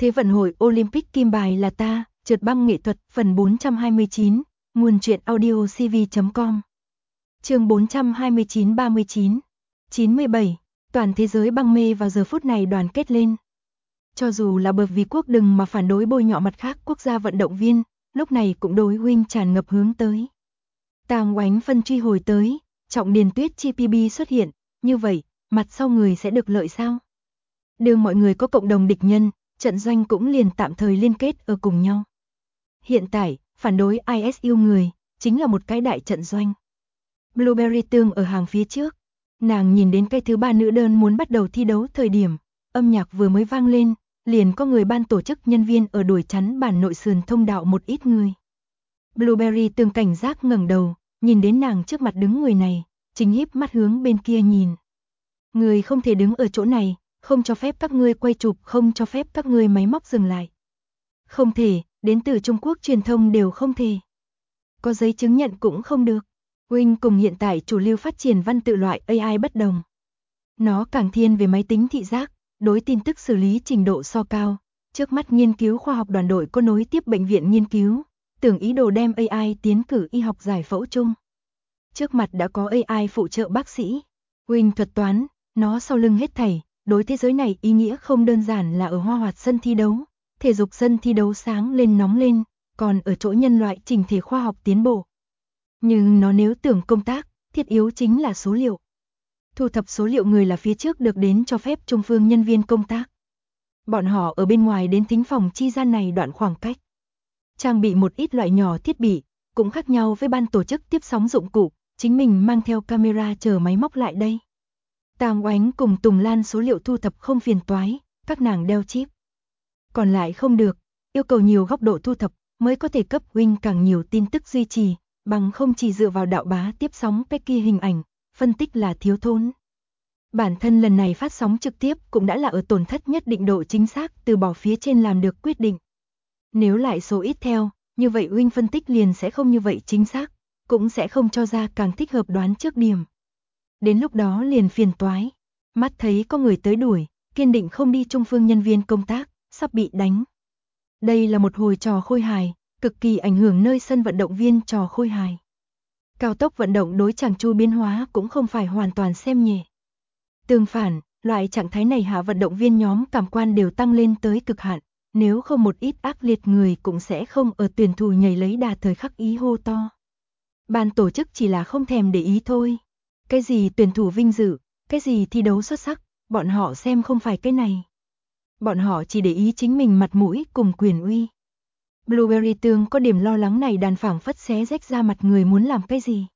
Thế vận hội Olympic kim bài là ta, trượt băng nghệ thuật phần 429, nguồn truyện audio cv.com. Chương 429-39, 97, toàn thế giới băng mê vào giờ phút này đoàn kết lên. Cho dù là bậc vì quốc đừng mà phản đối bôi nhọ mặt khác quốc gia vận động viên, lúc này cũng đối huynh tràn ngập hướng tới. Tàng Oánh phân truy hồi tới, Trọng Điền Tuyết chi PB xuất hiện, như vậy, mặt sau người sẽ được lợi sao? Đường mọi người có cộng đồng địch nhân, trận doanh cũng liền tạm thời liên kết ở cùng nhau. Hiện tại, phản đối ISU người, chính là một cái đại trận doanh. Blueberry Tương ở hàng phía trước, nàng nhìn đến cái thứ ba nữ đơn muốn bắt đầu thi đấu thời điểm, âm nhạc vừa mới vang lên, liền có người ban tổ chức nhân viên ở đuổi chắn bản nội sườn thông đạo một ít người. Blueberry Tương cảnh giác ngẩng đầu, nhìn đến nàng trước mặt đứng người này, chính híp mắt hướng bên kia nhìn. Người không thể đứng ở chỗ này, không cho phép các ngươi quay chụp, không cho phép các ngươi máy móc dừng lại. Không thể, đến từ Trung Quốc truyền thông đều không thể. Có giấy chứng nhận cũng không được. Huynh cùng hiện tại chủ lưu phát triển văn tự loại AI bất đồng. Nó càng thiên về máy tính thị giác, đối tin tức xử lý trình độ so cao. Trước mắt nghiên cứu khoa học đoàn đội có nối tiếp bệnh viện nghiên cứu, tưởng ý đồ đem AI tiến cử y học giải phẫu chung. Trước mặt đã có AI phụ trợ bác sĩ. Huynh thuật toán, nó sau lưng hết thảy. Đối thế giới này ý nghĩa không đơn giản là ở hoa hoạt sân thi đấu, thể dục sân thi đấu sáng lên nóng lên, còn ở chỗ nhân loại trình thể khoa học tiến bộ. Nhưng nó nếu tưởng công tác, thiết yếu chính là số liệu. Thu thập số liệu người là phía trước được đến cho phép trung phương nhân viên công tác. Bọn họ ở bên ngoài đến thính phòng chi gian này đoạn khoảng cách. Trang bị một ít loại nhỏ thiết bị, cũng khác nhau với ban tổ chức tiếp sóng dụng cụ, chính mình mang theo camera chờ máy móc lại đây. Tàng Oánh cùng Tùng Lan số liệu thu thập không phiền toái, các nàng đeo chip. Còn lại không được, yêu cầu nhiều góc độ thu thập mới có thể cấp huynh càng nhiều tin tức duy trì, bằng không chỉ dựa vào đạo bá tiếp sóng cái kia hình ảnh, phân tích là thiếu thốn. Bản thân lần này phát sóng trực tiếp cũng đã là ở tổn thất nhất định độ chính xác từ bỏ phía trên làm được quyết định. Nếu lại số ít theo, như vậy huynh phân tích liền sẽ không như vậy chính xác, cũng sẽ không cho ra càng thích hợp đoán trước điểm. Đến lúc đó liền phiền toái, mắt thấy có người tới đuổi, kiên định không đi trung phương nhân viên công tác, sắp bị đánh. Đây là một hồi trò khôi hài, cực kỳ ảnh hưởng nơi sân vận động viên trò khôi hài. Cao tốc vận động đối chàng chu biến hóa cũng không phải hoàn toàn xem nhẹ. Tương phản, loại trạng thái này hạ vận động viên nhóm cảm quan đều tăng lên tới cực hạn, nếu không một ít ác liệt người cũng sẽ không ở tuyển thủ nhảy lấy đà thời khắc ý hô to. Ban tổ chức chỉ là không thèm để ý thôi. Cái gì tuyển thủ vinh dự, cái gì thi đấu xuất sắc, bọn họ xem không phải cái này. Bọn họ chỉ để ý chính mình mặt mũi cùng quyền uy. Blueberry Tương có điểm lo lắng này đàn phảng phất xé rách ra mặt người muốn làm cái gì.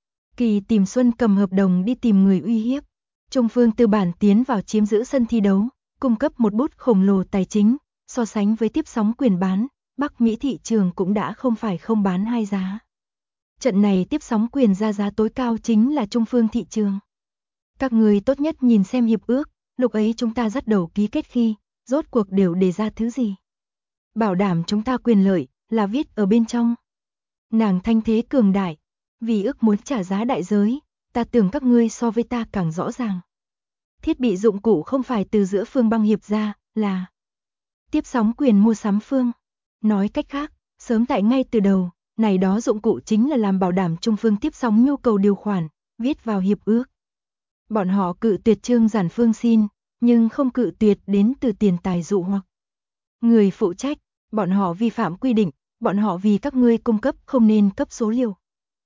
Kỳ Tìm Xuân cầm hợp đồng đi tìm người uy hiếp. Trung phương tư bản tiến vào chiếm giữ sân thi đấu, cung cấp một bút khổng lồ tài chính, so sánh với tiếp sóng quyền bán, Bắc Mỹ thị trường cũng đã không phải không bán hai giá. Trận này tiếp sóng quyền ra giá tối cao chính là trung phương thị trường. Các người tốt nhất nhìn xem hiệp ước, lúc ấy chúng ta dắt đầu ký kết khi, rốt cuộc đều đề ra thứ gì. Bảo đảm chúng ta quyền lợi, là viết ở bên trong. Nàng thanh thế cường đại, vì ước muốn trả giá đại giới, ta tưởng các ngươi so với ta càng rõ ràng. Thiết bị dụng cụ không phải từ giữa phương băng hiệp ra, là tiếp sóng quyền mua sắm phương. Nói cách khác, sớm tại ngay từ đầu, này đó dụng cụ chính là làm bảo đảm trung phương tiếp sóng nhu cầu điều khoản, viết vào hiệp ước. Bọn họ cự tuyệt Trương Giản Phương xin, nhưng không cự tuyệt đến từ tiền tài dụ hoặc. Người phụ trách, bọn họ vi phạm quy định, bọn họ vì các ngươi cung cấp không nên cấp số liệu.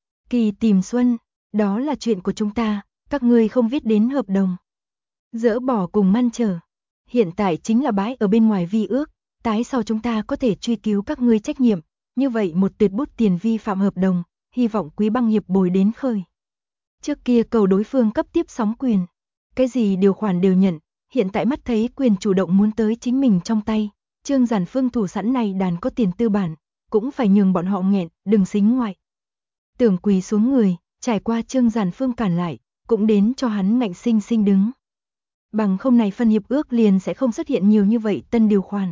Kỳ Tìm Xuân, đó là chuyện của chúng ta, các ngươi không viết đến hợp đồng. Dỡ bỏ cùng ngăn trở. Hiện tại chính là bãi ở bên ngoài vi ước, tái sau chúng ta có thể truy cứu các ngươi trách nhiệm. Như vậy một tuyệt bút tiền vi phạm hợp đồng, hy vọng quý băng hiệp bồi đến khơi. Trước kia cầu đối phương cấp tiếp sóng quyền. Cái gì điều khoản đều nhận, hiện tại mắt thấy quyền chủ động muốn tới chính mình trong tay. Trương Giản Phương thủ sẵn này đàn có tiền tư bản, cũng phải nhường bọn họ nghẹn, đừng xính ngoại. Tưởng quỳ xuống người, trải qua Trương Giản Phương cản lại, cũng đến cho hắn ngạnh sinh sinh đứng. Bằng không này phân hiệp ước liền sẽ không xuất hiện nhiều như vậy tân điều khoản.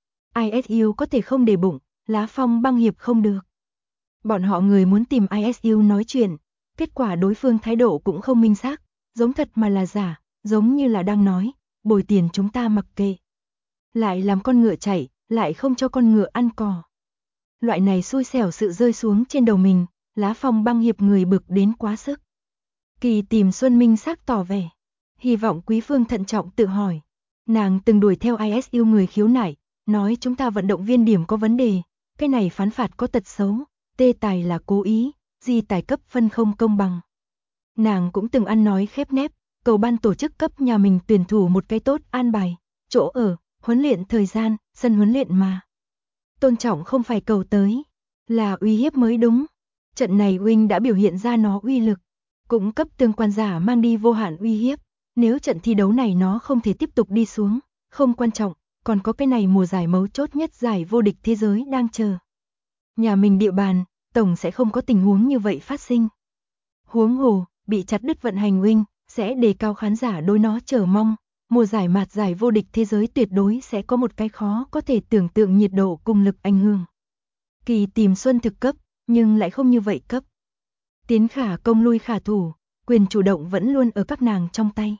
ISU có thể không để bụng, lá phong băng hiệp không được. Bọn họ người muốn tìm ISU nói chuyện, kết quả đối phương thái độ cũng không minh xác, giống thật mà là giả, giống như là đang nói, bồi tiền chúng ta mặc kệ. lại làm con ngựa chạy, lại không cho con ngựa ăn cỏ. Loại này xui xẻo sự rơi xuống trên đầu mình, Lá Phong băng hiệp người bực đến quá sức. Kỳ tìm Xuân Minh Sắc tỏ vẻ, hy vọng Quý Phương thận trọng tự hỏi. Nàng từng đuổi theo IS yêu người khiếu nại, nói chúng ta vận động viên điểm có vấn đề, cái này phán phạt có tật xấu, tê tài là cố ý, di tài cấp phân không công bằng. Nàng cũng từng ăn nói khép nép, cầu ban tổ chức cấp nhà mình tuyển thủ một cái tốt an bài, chỗ ở, huấn luyện thời gian, sân huấn luyện mà. Tôn trọng không phải cầu tới, là uy hiếp mới đúng. Trận này Wing đã biểu hiện ra nó uy lực, cũng cấp tương quan giả mang đi vô hạn uy hiếp. Nếu trận thi đấu này nó không thể tiếp tục đi xuống, không quan trọng, còn có cái này mùa giải mấu chốt nhất giải vô địch thế giới đang chờ. Nhà mình địa bàn, tổng sẽ không có tình huống như vậy phát sinh. Huống hồ, bị chặt đứt vận hành Wing, sẽ đề cao khán giả đối nó chờ mong. Mùa giải mạt giải vô địch thế giới tuyệt đối sẽ có một cái khó có thể tưởng tượng nhiệt độ cùng lực ảnh hưởng. Kỳ tìm Xuân thực cấp, nhưng lại không như vậy cấp. Tiến khả công lui khả thủ, quyền chủ động vẫn luôn ở các nàng trong tay.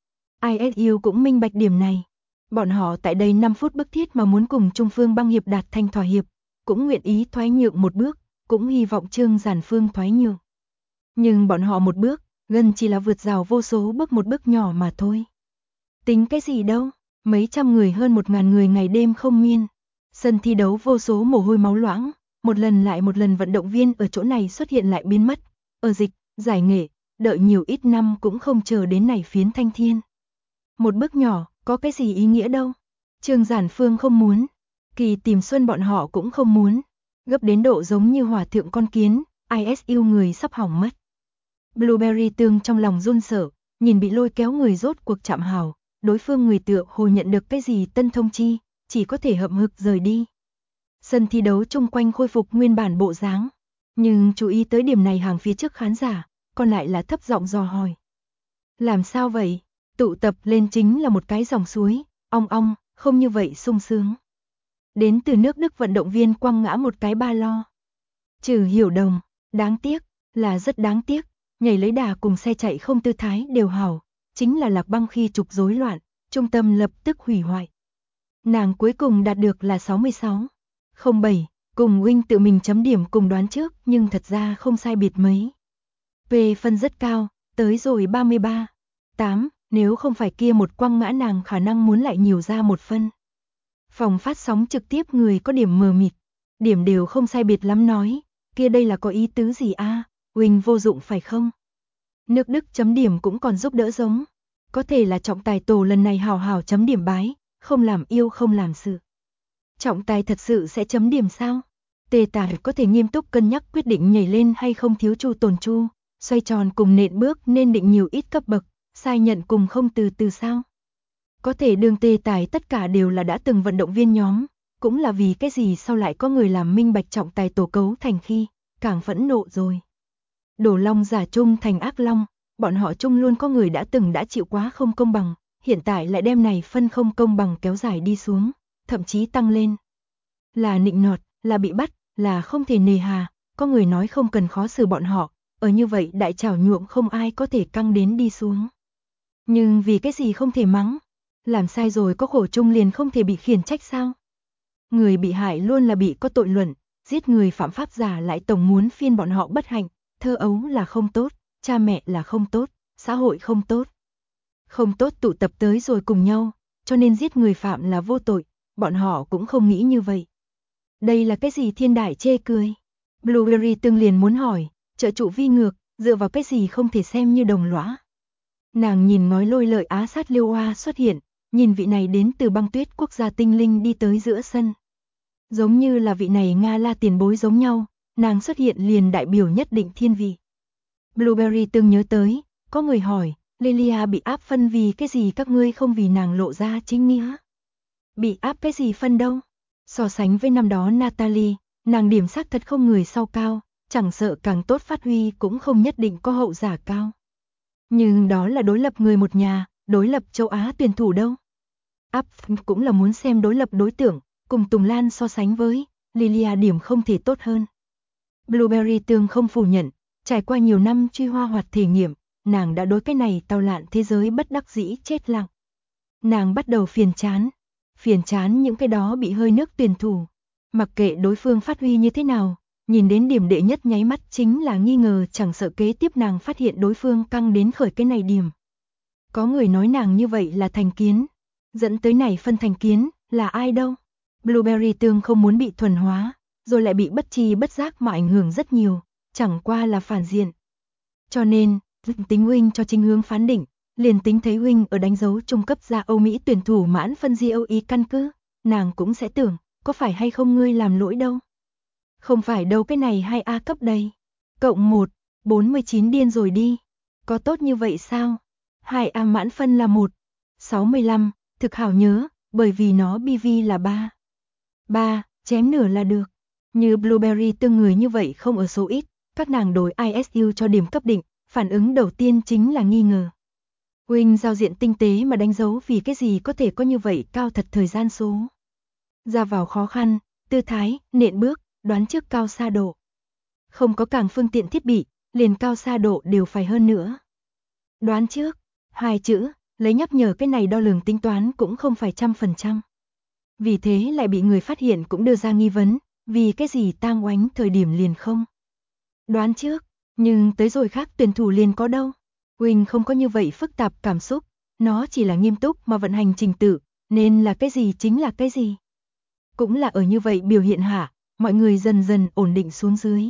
ISU cũng minh bạch điểm này. Bọn họ tại đây 5 phút bức thiết mà muốn cùng Trung Phương băng hiệp đạt thành thỏa hiệp, cũng nguyện ý thoái nhượng một bước, cũng hy vọng Trương Giản Phương thoái nhượng. Nhưng bọn họ một bước, gần chỉ là vượt rào vô số bước một bước nhỏ mà thôi. Tính cái gì đâu, mấy trăm người hơn 1000 người ngày đêm không miên. Sân thi đấu vô số mồ hôi máu loãng, một lần lại một lần vận động viên ở chỗ này xuất hiện lại biến mất. Ở dịch, giải nghệ, đợi nhiều ít năm cũng không chờ đến này phiến thanh thiên. Một bước nhỏ, có cái gì ý nghĩa đâu. Trương Giản Phương không muốn, Kỳ tìm Xuân bọn họ cũng không muốn. Gấp đến độ giống như hỏa thượng con kiến, ISU người sắp hỏng mất. Blueberry Tương trong lòng run sợ, nhìn bị lôi kéo người rốt cuộc chạm hào, đối phương người tựa hồ nhận được cái gì tân thông chi, chỉ có thể hậm hực rời đi. Sân thi đấu chung quanh khôi phục nguyên bản bộ dáng, nhưng chú ý tới điểm này hàng phía trước khán giả, còn lại là thấp giọng dò hỏi. Làm sao vậy? Tụ tập lên chính là một cái dòng suối, ong ong, không như vậy sung sướng. Đến từ nước Đức vận động viên quăng ngã một cái ba lo. Trừ Hiểu Đồng, đáng tiếc, là rất đáng tiếc, nhảy lấy đà cùng xe chạy không tư thái đều hảo, chính là Lạc Băng khi trục rối loạn, trung tâm lập tức hủy hoại. Nàng cuối cùng đạt được là 66,07, cùng Wing tự mình chấm điểm cùng đoán trước nhưng thật ra không sai biệt mấy. Về phân rất cao, tới rồi 33,8, nếu không phải kia một quăng ngã nàng khả năng muốn lại nhiều ra một phân. Phòng phát sóng trực tiếp người có điểm mờ mịt, điểm đều không sai biệt lắm nói, kia đây là có ý tứ gì a? Wing vô dụng phải không? Nước Đức chấm điểm cũng còn giúp đỡ giống, có thể là trọng tài tổ lần này hào hào chấm điểm bái, không làm yêu không làm sự. Trọng tài thật sự sẽ chấm điểm sao? Tê Tài có thể nghiêm túc cân nhắc quyết định nhảy lên hay không thiếu chu tồn chu, xoay tròn cùng nện bước nên định nhiều ít cấp bậc, sai nhận cùng không từ từ sao? Có thể đường Tê Tài tất cả đều là đã từng vận động viên nhóm, cũng là vì cái gì sau lại có người làm minh bạch trọng tài tổ cấu thành khi, càng phẫn nộ rồi. Đổ long giả chung thành ác long, bọn họ chung luôn có người đã từng đã chịu quá không công bằng, hiện tại lại đem này phân không công bằng kéo dài đi xuống, thậm chí tăng lên. Là nịnh nọt, là bị bắt, là không thể nề hà, có người nói không cần khó xử bọn họ, ở như vậy đại trảo nhuộm không ai có thể căng đến đi xuống. Nhưng vì cái gì không thể mắng, làm sai rồi có khổ chung liền không thể bị khiển trách sao? Người bị hại luôn là bị có tội luận, giết người phạm pháp giả lại tổng muốn phiên bọn họ bất hạnh, thơ ấu là không tốt, cha mẹ là không tốt, xã hội không tốt. Không tốt tụ tập tới rồi cùng nhau, cho nên giết người phạm là vô tội, bọn họ cũng không nghĩ như vậy. Đây là cái gì thiên đại chê cười? Blueberry Tương liền muốn hỏi, trợ trụ vi ngược, dựa vào cái gì không thể xem như đồng lõa. Nàng nhìn ngói lôi lợi Á sát Liêu Oa xuất hiện, nhìn vị này đến từ băng tuyết quốc gia tinh linh đi tới giữa sân. Giống như là vị này Nga La tiền bối giống nhau, nàng xuất hiện liền đại biểu nhất định thiên vị. Blueberry Tương nhớ tới, có người hỏi, Lilia bị áp phân vì cái gì các ngươi không vì nàng lộ ra chính nghĩa? Bị áp cái gì phân đâu? So sánh với năm đó Natalie, nàng điểm xác thật không người sau cao, chẳng sợ càng tốt phát huy cũng không nhất định có hậu giả cao. Nhưng đó là đối lập người một nhà, đối lập châu Á tuyển thủ đâu. Áp cũng là muốn xem đối lập đối tượng, cùng Tùng Lan so sánh với, Lilia điểm không thể tốt hơn. Blueberry Tương không phủ nhận, trải qua nhiều năm truy hoa hoạt thể nghiệm, nàng đã đối cái này tao lạn thế giới bất đắc dĩ chết lặng. Nàng bắt đầu phiền chán, phiền chán những cái đó bị hơi nước tuyển thủ. Mặc kệ đối phương phát huy như thế nào, nhìn đến điểm đệ nhất nháy mắt chính là nghi ngờ, chẳng sợ kế tiếp nàng phát hiện đối phương căng đến khởi cái này điểm. Có người nói nàng như vậy là thành kiến, dẫn tới này phân thành kiến, là ai đâu? Blueberry tương không muốn bị thuần hóa, rồi lại bị bất tri bất giác mà ảnh hưởng rất nhiều, chẳng qua là phản diện. Cho nên, tính huynh cho chính hướng phán định, liền tính thấy huynh ở đánh dấu trung cấp ra Âu Mỹ tuyển thủ mãn phân GOE căn cứ, nàng cũng sẽ tưởng, có phải hay không ngươi làm lỗi đâu. Không phải đâu, cái này 2A cấp đây. Cộng 1, 49 điên rồi đi. Có tốt như vậy sao? 2A mãn phân là 1, 65, thực hảo nhớ, bởi vì nó BV là 3. 3, chém nửa là được. Như Blueberry tương người như vậy không ở số ít, các nàng đối ISU cho điểm cấp định, phản ứng đầu tiên chính là nghi ngờ. Huynh giao diện tinh tế mà đánh dấu vì cái gì có thể có như vậy cao thật thời gian số. Ra vào khó khăn, tư thái, nện bước, đoán trước cao xa độ. Không có càng phương tiện thiết bị, liền cao xa độ đều phải hơn nữa. Đoán trước, 2 chữ, lấy nhắc nhở cái này đo lường tính toán cũng không phải 100%. Vì thế lại bị người phát hiện cũng đưa ra nghi vấn, vì cái gì tang oánh thời điểm liền không. Đoán trước, nhưng tới rồi khác tuyển thủ liền có đâu. Huynh không có như vậy phức tạp cảm xúc, nó chỉ là nghiêm túc mà vận hành trình tự, nên là cái gì chính là cái gì. Cũng là ở như vậy biểu hiện hạ, mọi người dần dần ổn định xuống dưới.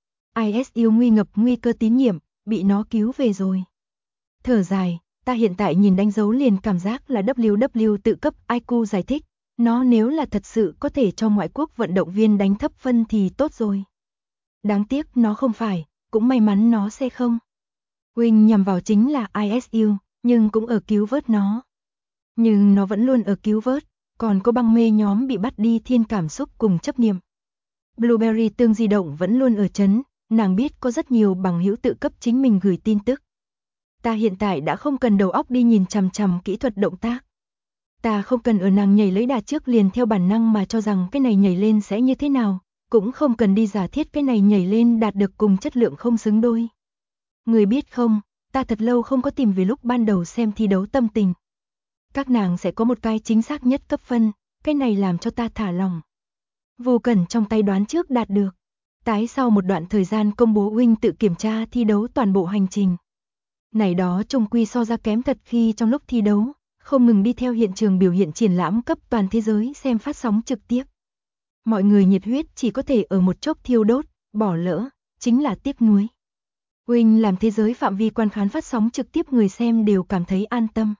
ISU nguy ngập nguy cơ tín nhiệm, bị nó cứu về rồi. Thở dài, ta hiện tại nhìn đánh dấu liền cảm giác là WW tự cấp IQ giải thích, nó nếu là thật sự có thể cho ngoại quốc vận động viên đánh thấp phân thì tốt rồi. Đáng tiếc nó không phải, cũng may mắn nó sẽ không. Huynh nhằm vào chính là ISU, nhưng cũng ở cứu vớt nó. Nhưng nó vẫn luôn ở cứu vớt, còn có băng mê nhóm bị bắt đi thiên cảm xúc cùng chấp niệm. Blueberry tương di động vẫn luôn ở chấn, nàng biết có rất nhiều bằng hữu tự cấp chính mình gửi tin tức. Ta hiện tại đã không cần đầu óc đi nhìn chằm chằm kỹ thuật động tác. Ta không cần ở nàng nhảy lấy đà trước liền theo bản năng mà cho rằng cái này nhảy lên sẽ như thế nào, cũng không cần đi giả thiết cái này nhảy lên đạt được cùng chất lượng không xứng đôi. Người biết không, ta thật lâu không có tìm về lúc ban đầu xem thi đấu tâm tình. Các nàng sẽ có một cái chính xác nhất cấp phân, cái này làm cho ta thả lòng. Vô Cẩn trong tay đoán trước đạt được. Tái sau một đoạn thời gian công bố huynh tự kiểm tra thi đấu toàn bộ hành trình. Này đó trông quy so ra kém thật khi trong lúc thi đấu, không ngừng đi theo hiện trường biểu hiện triển lãm cấp toàn thế giới xem phát sóng trực tiếp. Mọi người nhiệt huyết chỉ có thể ở một chốc thiêu đốt, bỏ lỡ, chính là tiếc nuối. Huynh làm thế giới phạm vi quan khán phát sóng trực tiếp người xem đều cảm thấy an tâm.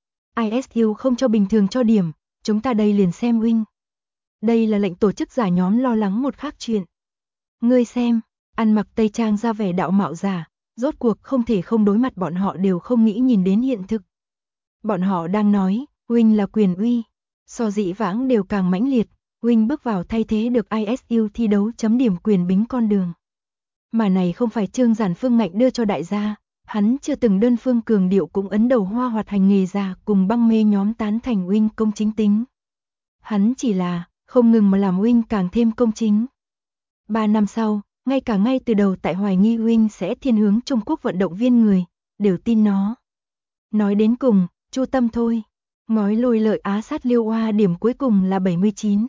ISU không cho bình thường cho điểm, chúng ta đây liền xem huynh. Đây là lệnh tổ chức giả nhóm lo lắng một khác chuyện. Ngươi xem, ăn mặc tây trang ra vẻ đạo mạo giả, rốt cuộc không thể không đối mặt bọn họ đều không nghĩ nhìn đến hiện thực. Bọn họ đang nói, huynh là quyền uy, so dĩ vãng đều càng mãnh liệt, huynh bước vào thay thế được ISU thi đấu chấm điểm quyền bính con đường. Mà này không phải Trương Giản Phương ngạnh đưa cho đại gia, hắn chưa từng đơn phương cường điệu cũng ấn đầu hoa hoạt hành nghề già cùng băng mê nhóm tán thành huynh công chính tính. Hắn chỉ là, không ngừng mà làm huynh càng thêm công chính. 3 năm sau, ngay từ đầu tại hoài nghi huynh sẽ thiên hướng Trung Quốc vận động viên người, đều tin nó. Nói đến cùng, chu tâm thôi. Ngói lôi lợi Á sát Liêu Hoa điểm cuối cùng là 79.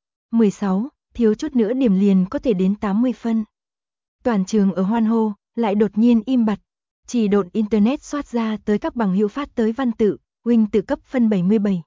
16, thiếu chút nữa điểm liền có thể đến 80 phân. Toàn trường ở hoan hô, lại đột nhiên im bặt. Chỉ độn internet soát ra tới các bằng hữu phát tới văn tự, huynh tự cấp phân 77.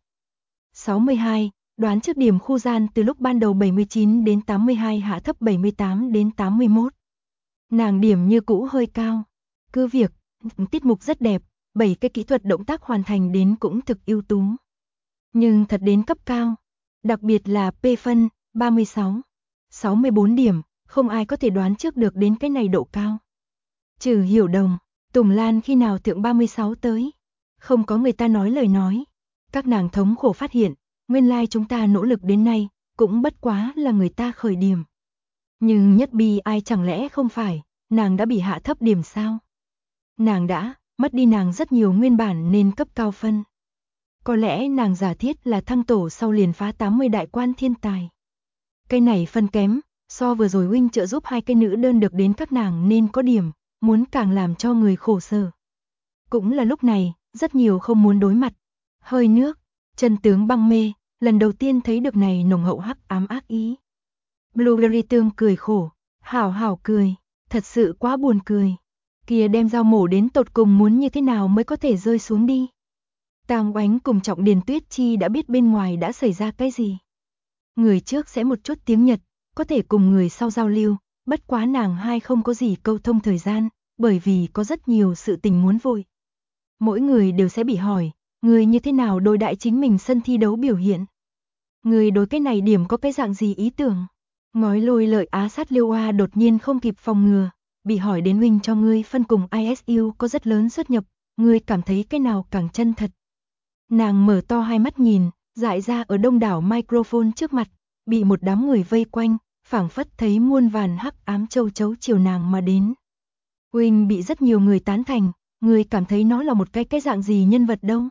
62, đoán trước điểm khu gian từ lúc ban đầu 79 đến 82 hạ thấp 78 đến 81. Nàng điểm như cũ hơi cao. Cứ việc, tiết mục rất đẹp, 7 cái kỹ thuật động tác hoàn thành đến cũng thực ưu tú. Nhưng thật đến cấp cao, đặc biệt là P phân, 36, 64 điểm, không ai có thể đoán trước được đến cái này độ cao. Trừ Hiểu Đồng, Tùng Lan khi nào thượng 36 tới, không có người ta nói lời nói. Các nàng thống khổ phát hiện, nguyên lai chúng ta nỗ lực đến nay, cũng bất quá là người ta khởi điểm. Nhưng nhất bi ai chẳng lẽ không phải, nàng đã bị hạ thấp điểm sao? Nàng đã, mất đi nàng rất nhiều nguyên bản nên cấp cao phân. Có lẽ nàng giả thiết là thăng tổ sau liền phá 80 đại quan thiên tài. Cái này phân kém, so vừa rồi huynh trợ giúp 2 cái nữ đơn được đến các nàng nên có điểm, muốn càng làm cho người khổ sở. Cũng là lúc này, rất nhiều không muốn đối mặt. Hơi nước, chân tướng băng mê, lần đầu tiên thấy được này nồng hậu hắc ám ác ý. Blueberry Tương cười khổ, hảo hảo cười, thật sự quá buồn cười. Kia đem dao mổ đến tột cùng muốn như thế nào mới có thể rơi xuống đi. Tam Oánh cùng Trọng Điền Tuyết Chi đã biết bên ngoài đã xảy ra cái gì. Người trước sẽ một chút tiếng Nhật, có thể cùng người sau giao lưu, bất quá nàng hai không có gì câu thông thời gian, bởi vì có rất nhiều sự tình muốn vội. Mỗi người đều sẽ bị hỏi, người như thế nào đối đãi chính mình sân thi đấu biểu hiện. Người đối cái này điểm có cái dạng gì ý tưởng. Ngói Lôi Lợi Á Sát Liêu A đột nhiên không kịp phòng ngừa, bị hỏi đến huynh cho ngươi phân cùng ISU có rất lớn xuất nhập, ngươi cảm thấy cái nào càng chân thật. Nàng mở to hai mắt nhìn, dại ra ở đông đảo microphone trước mặt, bị một đám người vây quanh, phảng phất thấy muôn vàn hắc ám châu chấu chiều nàng mà đến. Huynh bị rất nhiều người tán thành, người cảm thấy nó là một cái dạng gì nhân vật đâu.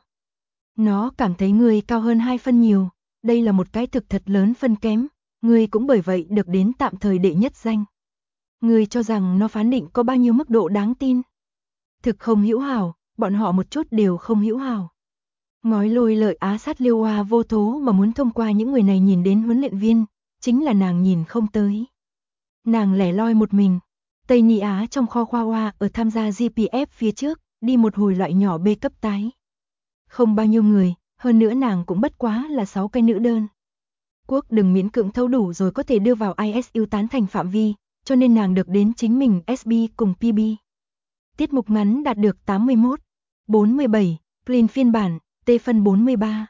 Nó cảm thấy người cao hơn 2 phân nhiều, đây là một cái thực thật lớn phân kém, người cũng bởi vậy được đến tạm thời đệ nhất danh. Người cho rằng nó phán định có bao nhiêu mức độ đáng tin. Thực không hữu hảo, bọn họ một chút đều không hữu hảo. Ngói Lôi Lợi Á Sát Liêu A vô thố mà muốn thông qua những người này nhìn đến huấn luyện viên, chính là nàng nhìn không tới. Nàng lẻ loi một mình, Tây Ni Á trong kho khoa hoa ở tham gia GPF phía trước, đi một hồi loại nhỏ B cấp tái. Không bao nhiêu người, hơn nữa nàng cũng bất quá là 6 cái nữ đơn. Quốc đừng miễn cưỡng thấu đủ rồi có thể đưa vào ISU tán thành phạm vi, cho nên nàng được đến chính mình SB cùng PB. Tiết mục ngắn đạt được 81, 47, clean phiên bản, T phân 43,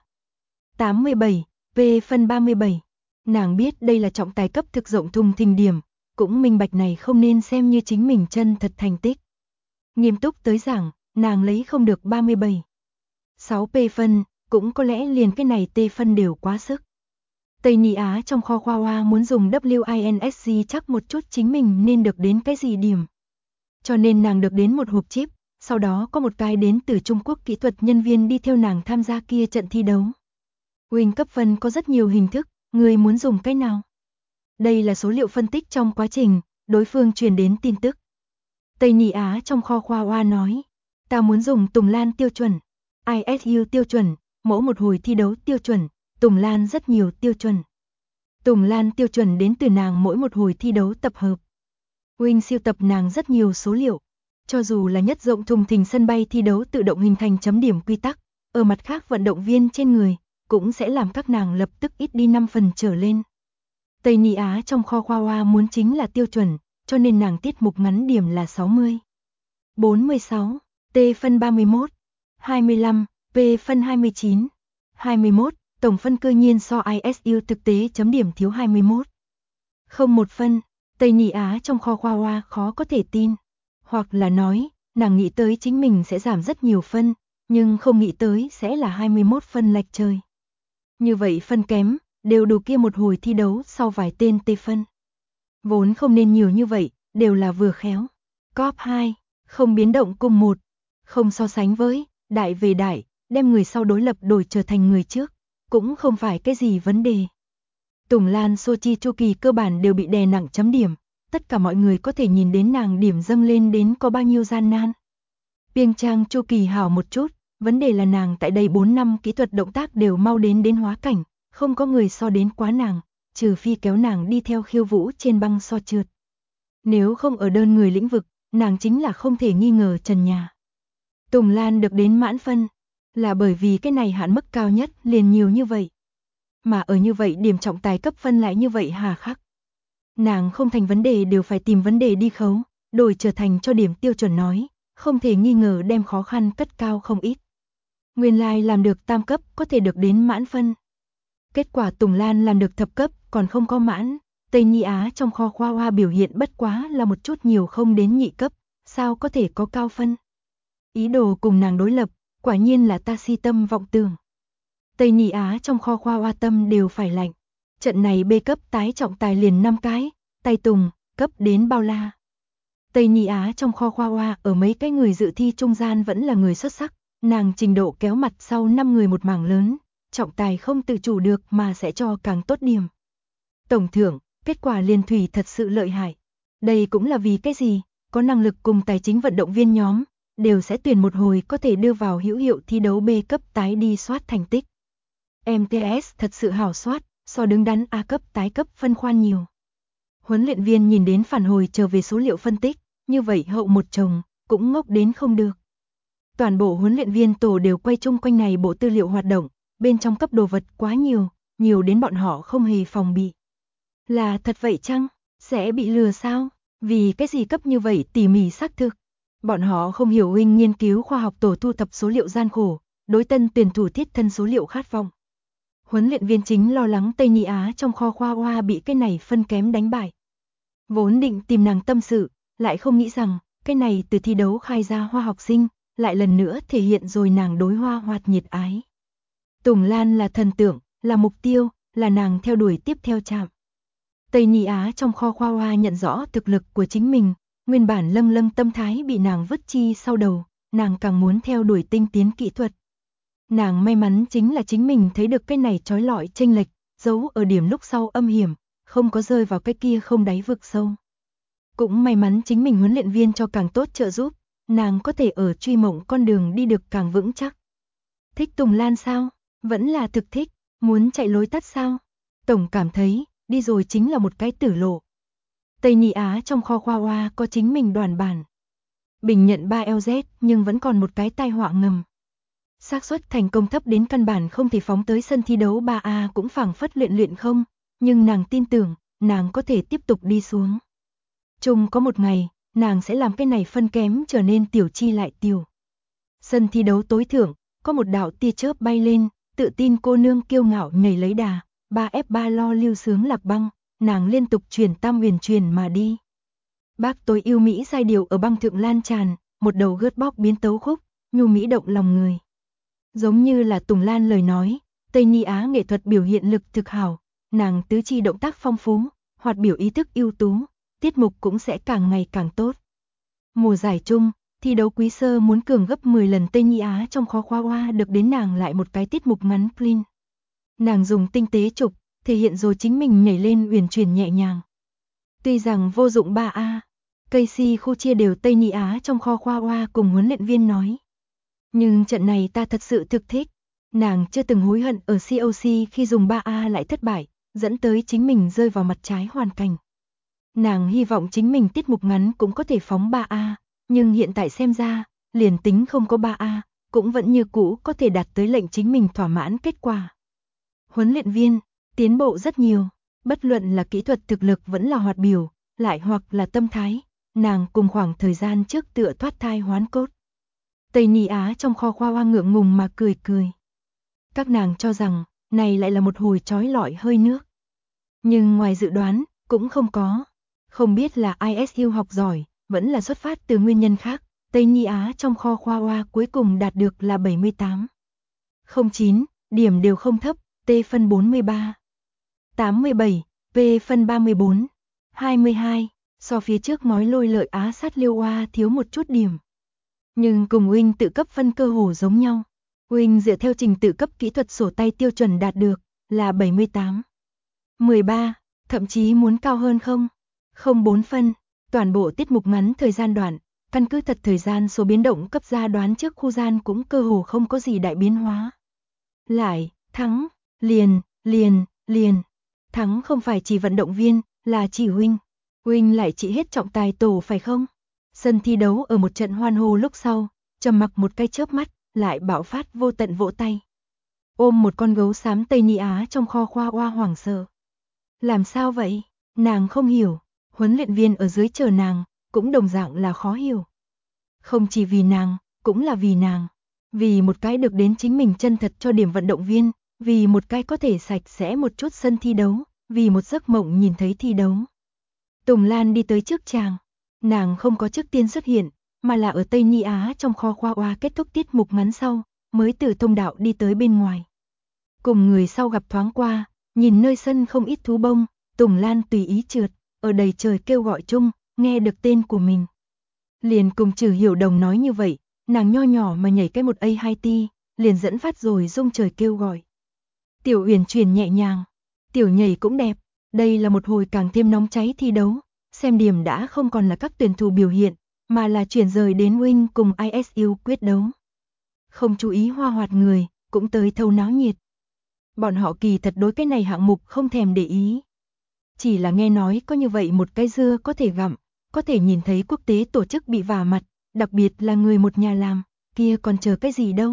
87, P phân 37. Nàng biết đây là trọng tài cấp thực rộng thùng thình điểm, cũng minh bạch này không nên xem như chính mình chân thật thành tích. Nghiêm túc tới giảng, nàng lấy không được 37. 6 P phân, cũng có lẽ liền cái này T phân đều quá sức. Tây Ni Á trong kho khoa hoa muốn dùng WINSG chắc một chút chính mình nên được đến cái gì điểm. Cho nên nàng được đến một hộp chip, sau đó có một cái đến từ Trung Quốc kỹ thuật nhân viên đi theo nàng tham gia kia trận thi đấu. Win cấp phân có rất nhiều hình thức, người muốn dùng cái nào? Đây là số liệu phân tích trong quá trình, đối phương truyền đến tin tức. Tây Ni Á trong kho khoa hoa nói, ta muốn dùng Tùng Lan tiêu chuẩn, ISU tiêu chuẩn, mỗi một hồi thi đấu tiêu chuẩn, Tùng Lan rất nhiều tiêu chuẩn. Tùng Lan tiêu chuẩn đến từ nàng mỗi một hồi thi đấu tập hợp. Win siêu tập nàng rất nhiều số liệu, cho dù là nhất rộng thùng thình sân bay thi đấu tự động hình thành chấm điểm quy tắc, ở mặt khác vận động viên trên người, cũng sẽ làm các nàng lập tức ít đi 5 phần trở lên. Tây Ni Á trong kho khoa hoa muốn chính là tiêu chuẩn, cho nên nàng tiết mục ngắn điểm là 60. 46, T phân 31, 25, P phân 29, 21, tổng phân cơ nhiên so ISU thực tế chấm điểm thiếu 21. Không một phân, Tây Ni Á trong kho khoa hoa khó có thể tin. Hoặc là nói, nàng nghĩ tới chính mình sẽ giảm rất nhiều phân, nhưng không nghĩ tới sẽ là 21 phân lệch trời. Như vậy phân kém, đều đủ kia một hồi thi đấu sau vài tên T phân. Vốn không nên nhiều như vậy, đều là vừa khéo. Cop 2, không biến động cùng một, không so sánh với, đại về đại, đem người sau đối lập đổi trở thành người trước, cũng không phải cái gì vấn đề. Tùng Lan Sochi chu kỳ cơ bản đều bị đè nặng chấm điểm, tất cả mọi người có thể nhìn đến nàng điểm dâng lên đến có bao nhiêu gian nan. Pyeongchang chu kỳ hảo một chút, vấn đề là nàng tại đây 4 năm kỹ thuật động tác đều mau đến hóa cảnh, không có người so đến quá nàng, trừ phi kéo nàng đi theo khiêu vũ trên băng so trượt. Nếu không ở đơn người lĩnh vực, nàng chính là không thể nghi ngờ trần nhà. Tùng Lan được đến mãn phân, là bởi vì cái này hạn mức cao nhất liền nhiều như vậy. Mà ở như vậy điểm trọng tài cấp phân lại như vậy hà khắc. Nàng không thành vấn đề đều phải tìm vấn đề đi khấu, đổi trở thành cho điểm tiêu chuẩn nói, không thể nghi ngờ đem khó khăn cất cao không ít. Nguyên lai làm được tam cấp có thể được đến mãn phân. Kết quả Tùng Lan làm được thập cấp còn không có mãn, Tây Ni Á trong kho khoa hoa biểu hiện bất quá là một chút nhiều không đến nhị cấp, sao có thể có cao phân. Ý đồ cùng nàng đối lập, quả nhiên là ta si tâm vọng tưởng. Tây Ni Á trong kho khoa hoa tâm đều phải lạnh. Trận này B cấp tái trọng tài liền 5 cái, tay Tùng, cấp đến bao la. Tây Ni Á trong kho khoa hoa ở mấy cái người dự thi trung gian vẫn là người xuất sắc, nàng trình độ kéo mặt sau 5 người một mảng lớn, trọng tài không tự chủ được mà sẽ cho càng tốt điểm. Tổng thưởng, kết quả liền thủy thật sự lợi hại. Đây cũng là vì cái gì, có năng lực cùng tài chính vận động viên nhóm, đều sẽ tuyển một hồi có thể đưa vào hữu hiệu thi đấu B cấp tái đi soát thành tích. MTS thật sự hảo soát, so đứng đắn A cấp tái cấp phân khoan nhiều. Huấn luyện viên nhìn đến phản hồi trở về số liệu phân tích, như vậy hậu một chồng, cũng ngốc đến không được. Toàn bộ huấn luyện viên tổ đều quay chung quanh này bộ tư liệu hoạt động, bên trong cấp đồ vật quá nhiều, nhiều đến bọn họ không hề phòng bị. Là thật vậy chăng? Sẽ bị lừa sao? Vì cái gì cấp như vậy tỉ mỉ xác thực? Bọn họ không hiểu huynh nghiên cứu khoa học tổ thu thập số liệu gian khổ, đối tân tuyển thủ thiết thân số liệu khát vọng. Huấn luyện viên chính lo lắng Tây Ni Á trong kho khoa hoa bị cái này phân kém đánh bại. Vốn định tìm nàng tâm sự, lại không nghĩ rằng, cái này từ thi đấu khai ra hoa học sinh, lại lần nữa thể hiện rồi nàng đối hoa hoạt nhiệt ái. Tùng Lan là thần tượng, là mục tiêu, là nàng theo đuổi tiếp theo chạm. Tây Ni Á trong kho khoa hoa nhận rõ thực lực của chính mình, nguyên bản lâng lâng tâm thái bị nàng vứt chi sau đầu, nàng càng muốn theo đuổi tinh tiến kỹ thuật. Nàng may mắn chính là chính mình thấy được cái này trói lọi chênh lệch, giấu ở điểm lúc sau âm hiểm, không có rơi vào cái kia không đáy vực sâu. Cũng may mắn chính mình huấn luyện viên cho càng tốt trợ giúp, nàng có thể ở truy mộng con đường đi được càng vững chắc. Thích Tùng Lan sao? Vẫn là thực thích, muốn chạy lối tắt sao? Tổng cảm thấy, đi rồi chính là một cái tử lộ. Tây Ni Á trong kho khoa hoa có chính mình đoàn bản. Bình nhận 3LZ nhưng vẫn còn một cái tai họa ngầm. Xác suất thành công thấp đến căn bản không thể phóng tới sân thi đấu 3A cũng phảng phất luyện không, nhưng nàng tin tưởng, nàng có thể tiếp tục đi xuống. Chung có một ngày, nàng sẽ làm cái này phân kém trở nên tiểu chi lại tiểu. Sân thi đấu tối thượng, có một đạo tia chớp bay lên, tự tin cô nương kiêu ngạo nhảy lấy đà, 3F3 lo lưu sướng lạc băng, nàng liên tục truyền tam huyền truyền mà đi. Bác tối yêu Mỹ giai điệu ở băng thượng lan tràn, một đầu gớt bóc biến tấu khúc, nhu mỹ động lòng người. Giống như là Tùng Lan lời nói, Tây Ni Á nghệ thuật biểu hiện lực thực hảo, nàng tứ chi động tác phong phú, hoạt biểu ý thức ưu tú, tiết mục cũng sẽ càng ngày càng tốt. Mùa giải chung, thi đấu quý sơ muốn cường gấp 10 lần Tây Ni Á trong kho khoa hoa được đến nàng lại một cái tiết mục ngắn clean. Nàng dùng tinh tế trục, thể hiện rồi chính mình nhảy lên uyển chuyển nhẹ nhàng. Tuy rằng vô dụng 3A, Casey khu chia đều Tây Ni Á trong kho khoa hoa cùng huấn luyện viên nói. Nhưng trận này ta thật sự thực thích. Nàng chưa từng hối hận ở COC khi dùng 3A lại thất bại, dẫn tới chính mình rơi vào mặt trái hoàn cảnh. Nàng hy vọng chính mình tiết mục ngắn cũng có thể phóng 3A, nhưng hiện tại xem ra, liền tính không có 3A, cũng vẫn như cũ có thể đạt tới lệnh chính mình thỏa mãn kết quả. Huấn luyện viên, tiến bộ rất nhiều, bất luận là kỹ thuật thực lực vẫn là hoạt biểu, lại hoặc là tâm thái, nàng cùng khoảng thời gian trước tựa thoát thai hoán cốt. Tây Ni Á trong kho khoa hoa ngượng ngùng mà cười cười. Các nàng cho rằng, này lại là một hồi trói lọi hơi nước. Nhưng ngoài dự đoán, cũng không có. Không biết là ISU học giỏi, vẫn là xuất phát từ nguyên nhân khác, Tây Ni Á trong kho khoa hoa cuối cùng đạt được là 78. 09, điểm đều không thấp, T phân 43. 87, P phân 34. 22, so phía trước ngói lôi lợi Á sát liêu hoa thiếu một chút điểm. Nhưng cùng Wing tự cấp phân cơ hồ giống nhau. Wing dựa theo trình tự cấp kỹ thuật sổ tay tiêu chuẩn đạt được là 78. 13, thậm chí muốn cao hơn không? 04 phân, toàn bộ tiết mục ngắn thời gian đoạn, căn cứ thật thời gian số biến động cấp ra đoán trước khu gian cũng cơ hồ không có gì đại biến hóa. Lại, thắng, liền, thắng không phải chỉ vận động viên, là chỉ Wing. Wing lại chỉ hết trọng tài tổ phải không? Sân thi đấu ở một trận hoan hô lúc sau, trầm mặc một cái chớp mắt, lại bạo phát vô tận vỗ tay. Ôm một con gấu xám Tây Ni Á trong kho khoa hoa hoảng sợ. Làm sao vậy? Nàng không hiểu, huấn luyện viên ở dưới chờ nàng, cũng đồng dạng là khó hiểu. Không chỉ vì nàng, cũng là vì nàng. Vì một cái được đến chính mình chân thật cho điểm vận động viên, vì một cái có thể sạch sẽ một chút sân thi đấu, vì một giấc mộng nhìn thấy thi đấu. Tùng Lan đi tới trước chàng. Nàng không có trước tiên xuất hiện, mà là ở Tây Ni Á trong kho khoa hoa kết thúc tiết mục ngắn sau, mới từ thông đạo đi tới bên ngoài. Cùng người sau gặp thoáng qua, nhìn nơi sân không ít thú bông, Tùng Lan tùy ý trượt, ở đầy trời kêu gọi chung, nghe được tên của mình. Liền cùng Trừ Hiểu Đồng nói như vậy, nàng nho nhỏ mà nhảy cái một A2T, liền dẫn phát rồi rung trời kêu gọi. Tiểu Uyển chuyển nhẹ nhàng, tiểu nhảy cũng đẹp, đây là một hồi càng thêm nóng cháy thi đấu. Xem điểm đã không còn là các tuyển thủ biểu hiện, mà là chuyển rời đến Wing cùng ISU quyết đấu. Không chú ý hoa hoạt người, cũng tới thâu náo nhiệt. Bọn họ kỳ thật đối cái này hạng mục không thèm để ý. Chỉ là nghe nói có như vậy một cái dưa có thể gặm, có thể nhìn thấy quốc tế tổ chức bị vả mặt, đặc biệt là người một nhà làm, kia còn chờ cái gì đâu.